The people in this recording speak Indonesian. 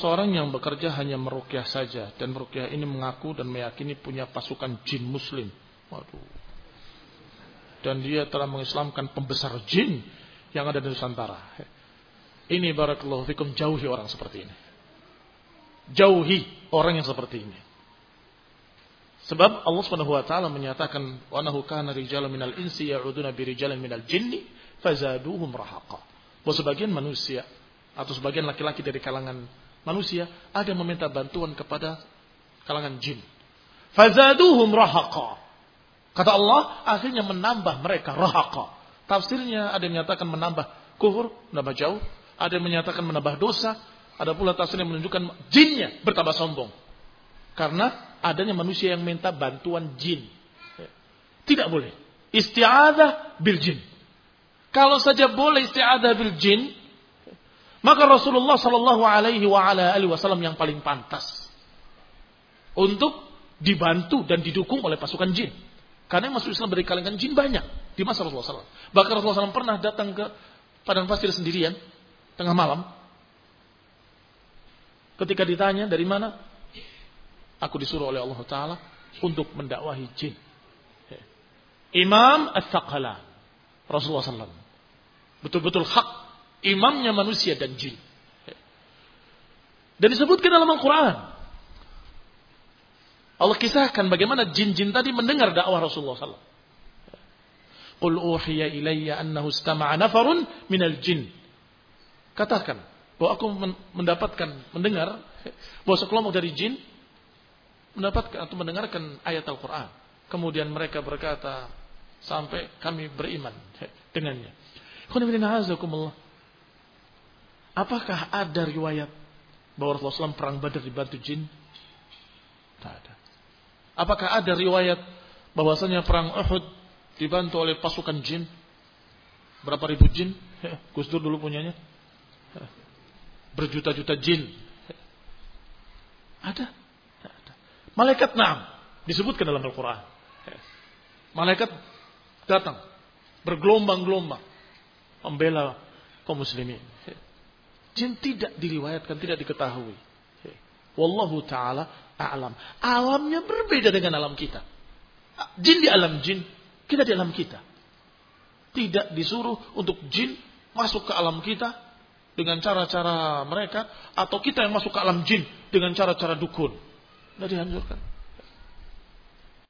seorang yang bekerja hanya meruqyah saja, dan meruqyah ini mengaku dan meyakini punya pasukan jin muslim. Waduh. Dan dia telah mengislamkan pembesar jin yang ada di Nusantara. Ini barakallahu fikum, jauhi orang seperti ini. Jauhi orang yang seperti ini. Sebab Allah Subhanahu wa taala menyatakan wa annahu kana rijalun minal insi ya'uduna bi rijalin minal jinni fazaduhum rahaqa. Bahwa sebagian manusia atau sebagian laki-laki dari kalangan manusia ada yang meminta bantuan kepada kalangan jin. Fazaduhum rahaqa. Kata Allah, akhirnya menambah mereka rahaqa. Tafsirnya ada yang menyatakan menambah kufur, menambah jauh, ada yang menyatakan menambah dosa, ada pula tafsir yang menunjukkan jinnya bertambah sombong. Karena adanya manusia yang minta bantuan jin. Tidak boleh isti'adzah bil jin. Kalau saja boleh isti'adzah bil jin, maka Rasulullah sallallahu alaihi wasallam yang paling pantas untuk dibantu dan didukung oleh pasukan jin. Karena yang masuk Islam dari kalangan jin banyak di masa Rasulullah SAW. Bahkan Rasulullah SAW pernah datang ke padang pasir sendirian tengah malam. Ketika ditanya dari mana, aku disuruh oleh Allah Taala untuk mendakwahi jin. Imam Ats-Tsaqalan, Rasulullah SAW, betul-betul hak imamnya manusia dan jin. Dan disebutkan dalam Al-Quran, Allah kisahkan bagaimana jin-jin tadi mendengar dakwah Rasulullah SAW. Qul uhiya ilayya annahu istama'a nafarun minal jin. Katakan bahwa aku mendengar bahwa sekelompok dari jin mendapatkan atau mendengarkan ayat Al-Quran. Kemudian mereka berkata, sampai kami beriman dengannya. Apakah ada riwayat bahwa Rasulullah SAW perang Badar dibantu jin? Tidak ada. Apakah ada riwayat bahwasanya perang Uhud dibantu oleh pasukan jin? Berapa ribu jin? Gus Dur dulu punyanya. Berjuta-juta jin. Ada? Tidak ada. Malaikat na'am disebutkan dalam Al-Quran. Malaikat datang bergelombang-gelombang membela kaum muslimin. Jin tidak diriwayatkan, tidak diketahui. Wallahu ta'ala a'lam. Alamnya berbeda dengan alam kita. Jin di alam jin, kita di alam kita. Tidak disuruh untuk jin masuk ke alam kita dengan cara-cara mereka, atau kita yang masuk ke alam jin dengan cara-cara dukun. Tidak dianjurkan.